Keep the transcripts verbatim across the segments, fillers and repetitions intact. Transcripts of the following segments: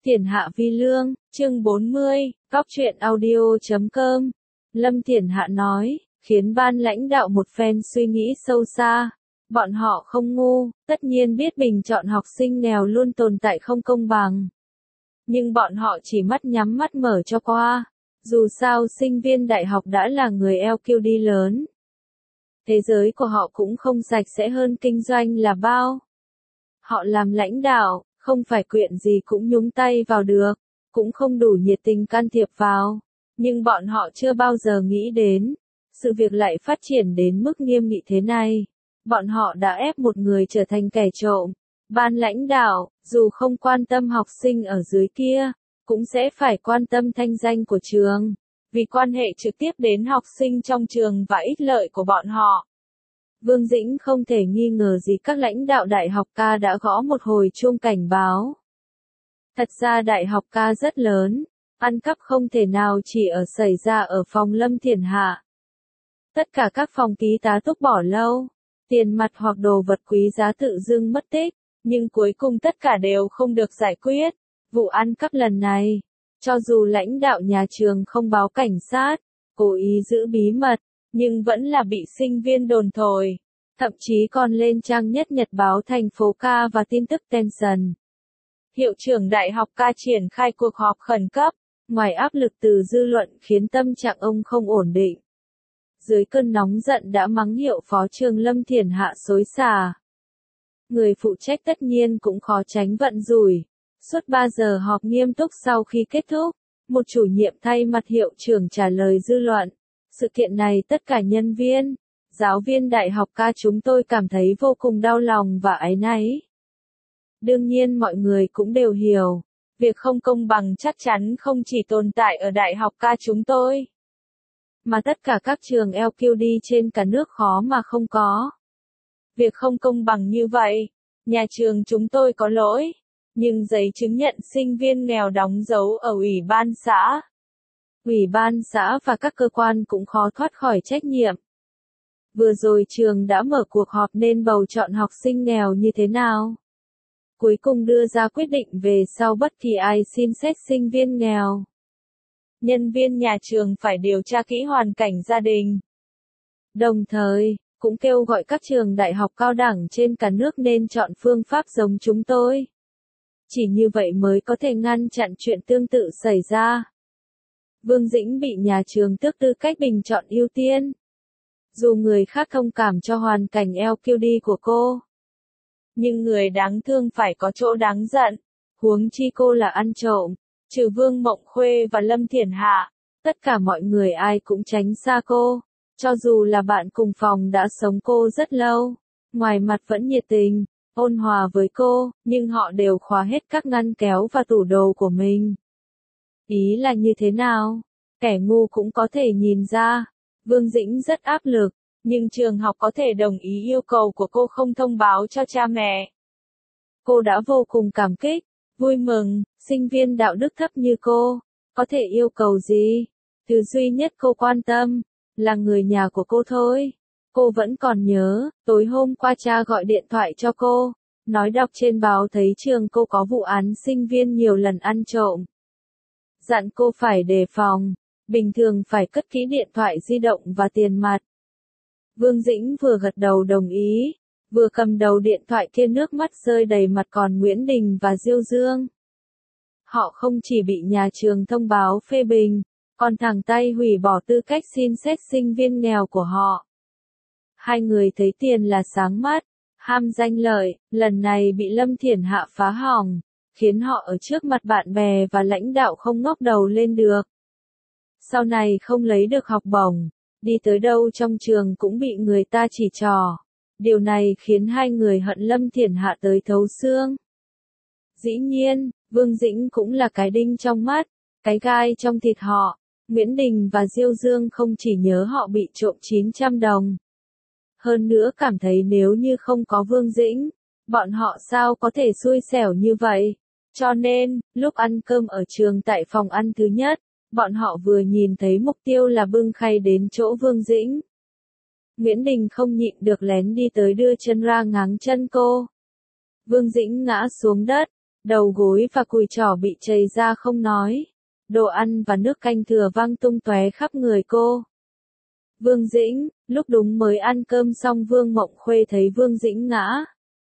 Thiển Hạ Vi Lương, chương bốn mươi, góc truyện audio chấm com. Lâm Thiển Hạ nói, khiến ban lãnh đạo một phen suy nghĩ sâu xa. Bọn họ không ngu, tất nhiên biết bình chọn học sinh nghèo luôn tồn tại không công bằng. Nhưng bọn họ chỉ mắt nhắm mắt mở cho qua. Dù sao sinh viên đại học đã là người e quy đê lớn. Thế giới của họ cũng không sạch sẽ hơn kinh doanh là bao. Họ làm lãnh đạo, không phải chuyện gì cũng nhúng tay vào được, cũng không đủ nhiệt tình can thiệp vào. Nhưng bọn họ chưa bao giờ nghĩ đến, sự việc lại phát triển đến mức nghiêm nghị thế này. Bọn họ đã ép một người trở thành kẻ trộm. Ban lãnh đạo, dù không quan tâm học sinh ở dưới kia, cũng sẽ phải quan tâm thanh danh của trường, vì quan hệ trực tiếp đến học sinh trong trường và ích lợi của bọn họ. Vương Dĩnh không thể nghi ngờ gì các lãnh đạo Đại học ca đã gõ một hồi chuông cảnh báo. Thật ra Đại học ca rất lớn, ăn cắp không thể nào chỉ ở xảy ra ở phòng Lâm Thiển Hạ. Tất cả các phòng ký tá túc bỏ lâu, tiền mặt hoặc đồ vật quý giá tự dưng mất tích, nhưng cuối cùng tất cả đều không được giải quyết. Vụ ăn cắp lần này, cho dù lãnh đạo nhà trường không báo cảnh sát, cố ý giữ bí mật, nhưng vẫn là bị sinh viên đồn thổi, thậm chí còn lên trang nhất nhật báo thành phố ca và tin tức Tension. Hiệu trưởng đại học ca triển khai cuộc họp khẩn cấp, ngoài áp lực từ dư luận khiến tâm trạng ông không ổn định. Dưới cơn nóng giận đã mắng hiệu phó trường Lâm Thiển Hạ xối xả. Người phụ trách tất nhiên cũng khó tránh vận rủi. Suốt ba giờ họp nghiêm túc sau khi kết thúc, một chủ nhiệm thay mặt hiệu trưởng trả lời dư luận. Sự kiện này tất cả nhân viên, giáo viên đại học ca chúng tôi cảm thấy vô cùng đau lòng và áy náy. Đương nhiên mọi người cũng đều hiểu, việc không công bằng chắc chắn không chỉ tồn tại ở đại học ca chúng tôi, mà tất cả các trường e quy đê trên cả nước khó mà không có. Việc không công bằng như vậy, nhà trường chúng tôi có lỗi, nhưng giấy chứng nhận sinh viên nghèo đóng dấu ở ủy ban xã. Ủy ban xã và các cơ quan cũng khó thoát khỏi trách nhiệm. Vừa rồi trường đã mở cuộc họp nên bầu chọn học sinh nghèo như thế nào. Cuối cùng đưa ra quyết định về sau bất kỳ ai xin xét sinh viên nghèo. Nhân viên nhà trường phải điều tra kỹ hoàn cảnh gia đình. Đồng thời, cũng kêu gọi các trường đại học cao đẳng trên cả nước nên chọn phương pháp giống chúng tôi. Chỉ như vậy mới có thể ngăn chặn chuyện tương tự xảy ra. Vương Dĩnh bị nhà trường tước tư cách bình chọn ưu tiên. Dù người khác thông cảm cho hoàn cảnh e quy đê của cô, nhưng người đáng thương phải có chỗ đáng giận. Huống chi cô là ăn trộm, trừ Vương Mộng Khuê và Lâm Thiển Hạ, tất cả mọi người ai cũng tránh xa cô. Cho dù là bạn cùng phòng đã sống cô rất lâu, ngoài mặt vẫn nhiệt tình, ôn hòa với cô, nhưng họ đều khóa hết các ngăn kéo và tủ đồ của mình. Ý là như thế nào? Kẻ ngu cũng có thể nhìn ra. Vương Dĩnh rất áp lực, nhưng trường học có thể đồng ý yêu cầu của cô không thông báo cho cha mẹ. Cô đã vô cùng cảm kích, vui mừng, sinh viên đạo đức thấp như cô, có thể yêu cầu gì? Thứ duy nhất cô quan tâm, là người nhà của cô thôi. Cô vẫn còn nhớ, tối hôm qua cha gọi điện thoại cho cô, nói đọc trên báo thấy trường cô có vụ án sinh viên nhiều lần ăn trộm. Dặn cô phải đề phòng, bình thường phải cất kỹ điện thoại di động và tiền mặt. Vương Dĩnh vừa gật đầu đồng ý, vừa cầm đầu điện thoại kia nước mắt rơi đầy mặt còn Nguyễn Đình và Diêu Dương. Họ không chỉ bị nhà trường thông báo phê bình, còn thẳng tay hủy bỏ tư cách xin xét sinh viên nghèo của họ. Hai người thấy tiền là sáng mắt, ham danh lợi, lần này bị Lâm Thiển Hạ phá hỏng, khiến họ ở trước mặt bạn bè và lãnh đạo không ngóc đầu lên được. Sau này không lấy được học bổng, đi tới đâu trong trường cũng bị người ta chỉ trỏ. Điều này khiến hai người hận Lâm Thiển Hạ tới thấu xương. Dĩ nhiên, Vương Dĩnh cũng là cái đinh trong mắt, cái gai trong thịt họ. Nguyễn Đình và Diêu Dương không chỉ nhớ họ bị trộm chín trăm đồng. Hơn nữa cảm thấy nếu như không có Vương Dĩnh, bọn họ sao có thể xui xẻo như vậy. Cho nên, lúc ăn cơm ở trường tại phòng ăn thứ nhất, bọn họ vừa nhìn thấy mục tiêu là bưng khay đến chỗ Vương Dĩnh. Nguyễn Đình không nhịn được lén đi tới đưa chân ra ngáng chân cô. Vương Dĩnh ngã xuống đất, đầu gối và cùi chỏ bị chảy ra không nói. Đồ ăn và nước canh thừa văng tung tóe khắp người cô. Vương Dĩnh, lúc đúng mới ăn cơm xong Vương Mộng Khuê thấy Vương Dĩnh ngã.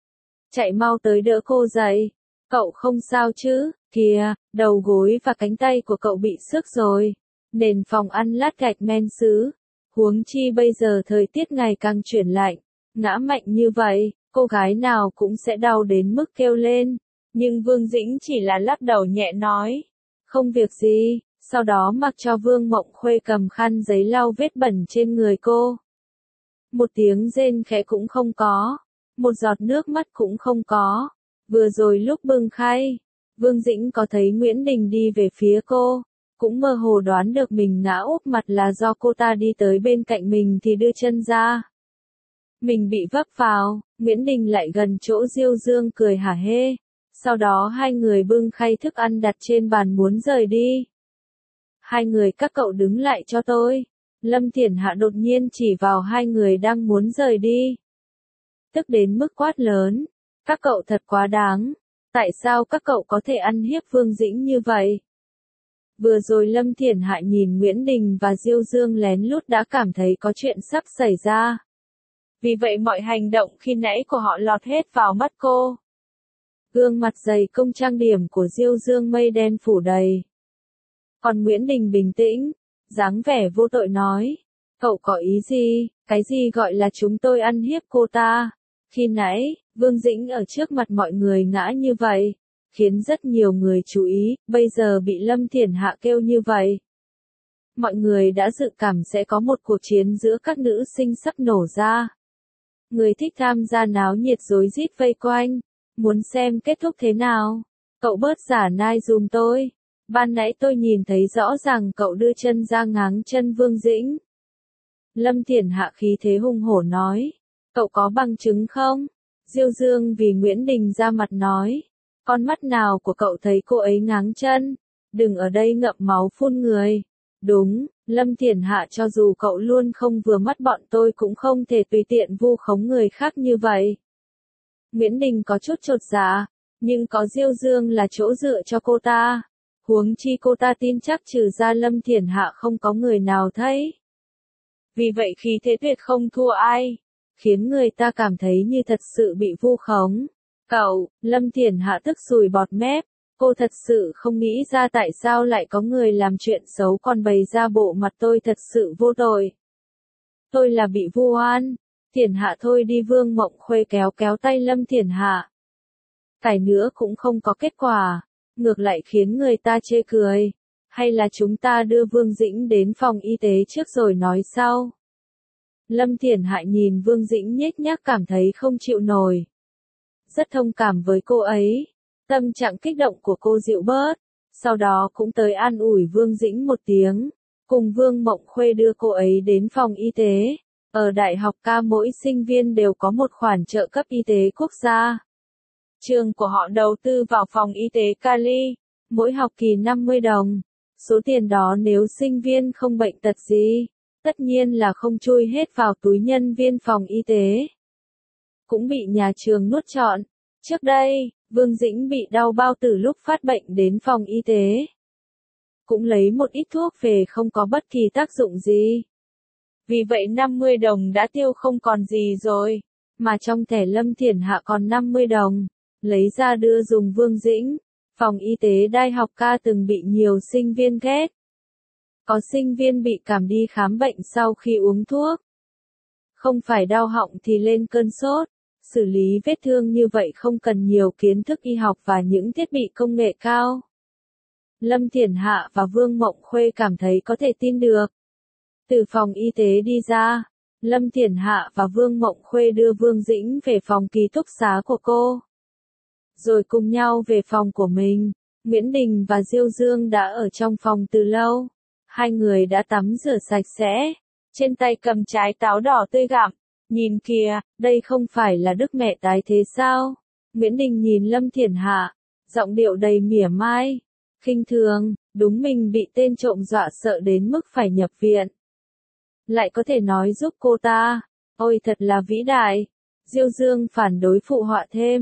Chạy mau tới đỡ cô dậy. Cậu không sao chứ, kìa, đầu gối và cánh tay của cậu bị xước rồi. Nền phòng ăn lát gạch men sứ. Huống chi bây giờ thời tiết ngày càng chuyển lạnh. Ngã mạnh như vậy, cô gái nào cũng sẽ đau đến mức kêu lên. Nhưng Vương Dĩnh chỉ là lắc đầu nhẹ nói. Không việc gì, sau đó mặc cho Vương Mộng Khuê cầm khăn giấy lau vết bẩn trên người cô. Một tiếng rên khẽ cũng không có. Một giọt nước mắt cũng không có. Vừa rồi lúc bưng khay, Vương Dĩnh có thấy Nguyễn Đình đi về phía cô. Cũng mơ hồ đoán được mình ngã úp mặt là do cô ta đi tới bên cạnh mình thì đưa chân ra. Mình bị vấp vào, Nguyễn Đình lại gần chỗ Diêu Dương cười hả hê. Sau đó hai người bưng khay thức ăn đặt trên bàn muốn rời đi. Hai người các cậu đứng lại cho tôi. Lâm Thiển Hạ đột nhiên chỉ vào hai người đang muốn rời đi. Tức đến mức quát lớn. Các cậu thật quá đáng. Tại sao các cậu có thể ăn hiếp Vương Dĩnh như vậy? Vừa rồi Lâm Thiển Hạ nhìn Nguyễn Đình và Diêu Dương lén lút đã cảm thấy có chuyện sắp xảy ra. Vì vậy mọi hành động khi nãy của họ lọt hết vào mắt cô. Gương mặt dày công trang điểm của Diêu Dương mây đen phủ đầy. Còn Nguyễn Đình bình tĩnh, dáng vẻ vô tội nói. Cậu có ý gì, cái gì gọi là chúng tôi ăn hiếp cô ta? Khi nãy, Vương Dĩnh ở trước mặt mọi người ngã như vậy, khiến rất nhiều người chú ý, bây giờ bị Lâm Thiển Hạ kêu như vậy. Mọi người đã dự cảm sẽ có một cuộc chiến giữa các nữ sinh sắp nổ ra. Người thích tham gia náo nhiệt rối rít vây quanh, muốn xem kết thúc thế nào. Cậu bớt giả nai dùm tôi. Ban nãy tôi nhìn thấy rõ ràng cậu đưa chân ra ngáng chân Vương Dĩnh. Lâm Thiển Hạ khí thế hung hổ nói. Cậu có bằng chứng không? Diêu Dương vì Nguyễn Đình ra mặt nói. Con mắt nào của cậu thấy cô ấy ngáng chân? Đừng ở đây ngậm máu phun người. Đúng, Lâm Thiển Hạ cho dù cậu luôn không vừa mắt bọn tôi cũng không thể tùy tiện vu khống người khác như vậy. Nguyễn Đình có chút chột dạ, nhưng có Diêu Dương là chỗ dựa cho cô ta. Huống chi cô ta tin chắc trừ ra Lâm Thiển Hạ không có người nào thấy. Vì vậy khí thế tuyệt không thua ai, khiến người ta cảm thấy như thật sự bị vu khống. Cậu, Lâm Thiển Hạ tức sùi bọt mép, cô thật sự không nghĩ ra tại sao lại có người làm chuyện xấu còn bày ra bộ mặt tôi thật sự vô tội. Tôi là bị vu oan. Thiển Hạ thôi đi. Vương Mộng Khuê kéo kéo tay Lâm Thiển Hạ. Cải nữa cũng không có kết quả, ngược lại khiến người ta chê cười. Hay là chúng ta đưa Vương Dĩnh đến phòng y tế trước rồi nói sau. Lâm Thiển Hạ nhìn Vương Dĩnh nhếch nhác cảm thấy không chịu nổi. Rất thông cảm với cô ấy. Tâm trạng kích động của cô dịu bớt. Sau đó cũng tới an ủi Vương Dĩnh một tiếng. Cùng Vương Mộng Khuê đưa cô ấy đến phòng y tế. Ở Đại học Ca mỗi sinh viên đều có một khoản trợ cấp y tế quốc gia. Trường của họ đầu tư vào phòng y tế Cali. Mỗi học kỳ năm mươi đồng. Số tiền đó nếu sinh viên không bệnh tật gì, tất nhiên là không chui hết vào túi nhân viên phòng y tế. Cũng bị nhà trường nuốt trọn. Trước đây, Vương Dĩnh bị đau bao tử lúc phát bệnh đến phòng y tế. Cũng lấy một ít thuốc về không có bất kỳ tác dụng gì. Vì vậy năm mươi đồng đã tiêu không còn gì rồi. Mà trong thẻ Lâm Thiển Hạ còn năm mươi đồng. Lấy ra đưa dùng Vương Dĩnh. Phòng y tế Đại học Ca từng bị nhiều sinh viên ghét. Có sinh viên bị cảm đi khám bệnh sau khi uống thuốc. Không phải đau họng thì lên cơn sốt. Xử lý vết thương như vậy không cần nhiều kiến thức y học và những thiết bị công nghệ cao. Lâm Thiển Hạ và Vương Mộng Khuê cảm thấy có thể tin được. Từ phòng y tế đi ra, Lâm Thiển Hạ và Vương Mộng Khuê đưa Vương Dĩnh về phòng ký túc xá của cô. Rồi cùng nhau về phòng của mình. Nguyễn Đình và Diêu Dương đã ở trong phòng từ lâu. Hai người đã tắm rửa sạch sẽ. Trên tay cầm trái táo đỏ tươi gặm. Nhìn kìa, đây không phải là Đức mẹ tái thế sao? Nguyễn Đình nhìn Lâm Thiển Hạ, giọng điệu đầy mỉa mai, khinh thường, đúng mình bị tên trộm dọa sợ đến mức phải nhập viện. Lại có thể nói giúp cô ta, ôi thật là vĩ đại. Diêu Dương phản đối phụ họa thêm,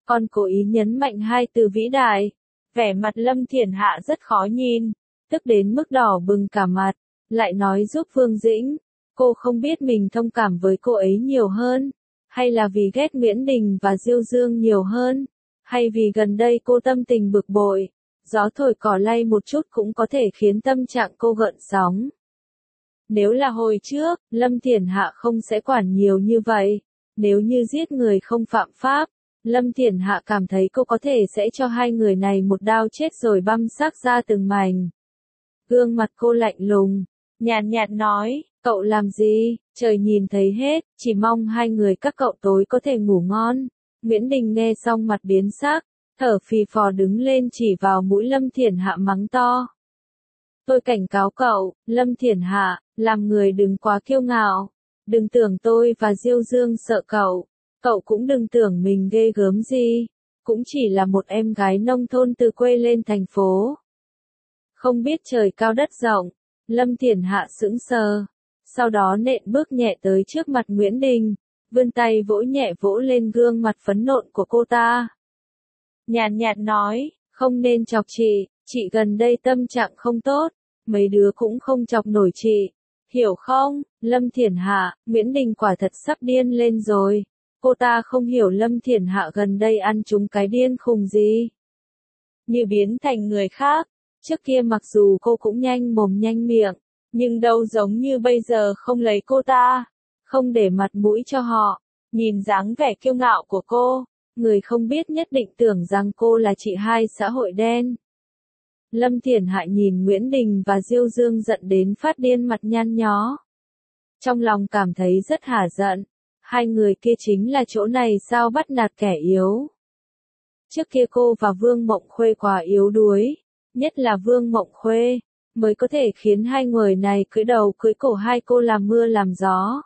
còn cố ý nhấn mạnh hai từ vĩ đại. Vẻ mặt Lâm Thiển Hạ rất khó nhìn, tức đến mức đỏ bừng cả mặt, lại nói giúp Vương Dĩnh. Cô không biết mình thông cảm với cô ấy nhiều hơn, hay là vì ghét Nguyễn Đình và Diêu Dương nhiều hơn, hay vì gần đây cô tâm tình bực bội, gió thổi cỏ lay một chút cũng có thể khiến tâm trạng cô gợn sóng. Nếu là hồi trước, Lâm Thiển Hạ không sẽ quản nhiều như vậy. Nếu như giết người không phạm pháp, Lâm Thiển Hạ cảm thấy cô có thể sẽ cho hai người này một đao chết rồi băm xác ra từng mảnh. Gương mặt cô lạnh lùng, nhàn nhạt nói, cậu làm gì, trời nhìn thấy hết, chỉ mong hai người các cậu tối có thể ngủ ngon. Nguyễn Đình nghe xong mặt biến sắc, thở phì phò đứng lên chỉ vào mũi Lâm Thiển Hạ mắng to. Tôi cảnh cáo cậu, Lâm Thiển Hạ, làm người đừng quá kiêu ngạo. Đừng tưởng tôi và Diêu Dương sợ cậu, cậu cũng đừng tưởng mình ghê gớm gì, cũng chỉ là một em gái nông thôn từ quê lên thành phố. Không biết trời cao đất rộng, Lâm Thiển Hạ sững sờ, sau đó nện bước nhẹ tới trước mặt Nguyễn Đình, vươn tay vỗ nhẹ vỗ lên gương mặt phấn nộn của cô ta. Nhàn nhạt nói, không nên chọc chị, chị gần đây tâm trạng không tốt, mấy đứa cũng không chọc nổi chị. Hiểu không, Lâm Thiển Hạ, Nguyễn Đình quả thật sắp điên lên rồi. Cô ta không hiểu Lâm Thiển Hạ gần đây ăn trúng cái điên khùng gì. Như biến thành người khác, trước kia mặc dù cô cũng nhanh mồm nhanh miệng, nhưng đâu giống như bây giờ không lấy cô ta, không để mặt mũi cho họ. Nhìn dáng vẻ kiêu ngạo của cô, người không biết nhất định tưởng rằng cô là chị hai xã hội đen. Lâm Thiển Hạ nhìn Nguyễn Đình và Diêu Dương giận đến phát điên mặt nhăn nhó. Trong lòng cảm thấy rất hả giận, hai người kia chính là chỗ này sao bắt nạt kẻ yếu. Trước kia cô và Vương Mộng Khuê quá yếu đuối, nhất là Vương Mộng Khuê, mới có thể khiến hai người này cưỡi đầu cưỡi cổ hai cô làm mưa làm gió.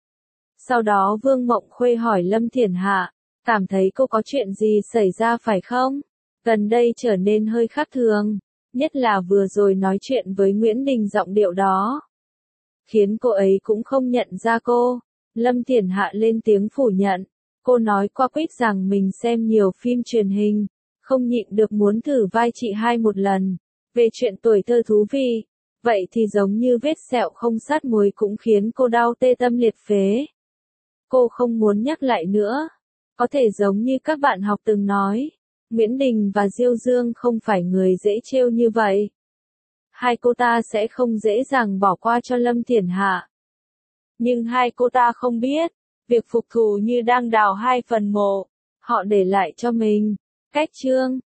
Sau đó Vương Mộng Khuê hỏi Lâm Thiển Hạ, cảm thấy cô có chuyện gì xảy ra phải không? Gần đây trở nên hơi khác thường. Nhất là vừa rồi nói chuyện với Nguyễn Đình giọng điệu đó, khiến cô ấy cũng không nhận ra cô. Lâm Thiển Hạ lên tiếng phủ nhận. Cô nói qua quýt rằng mình xem nhiều phim truyền hình, không nhịn được muốn thử vai chị hai một lần. Về chuyện tuổi thơ thú vị, vậy thì giống như vết sẹo không sát muối cũng khiến cô đau tê tâm liệt phế. Cô không muốn nhắc lại nữa. Có thể giống như các bạn học từng nói, Nguyễn Đình và Diêu Dương không phải người dễ trêu như vậy. Hai cô ta sẽ không dễ dàng bỏ qua cho Lâm Thiển Hạ. Nhưng hai cô ta không biết, việc phục thù như đang đào hai phần mộ, họ để lại cho mình. Cách chương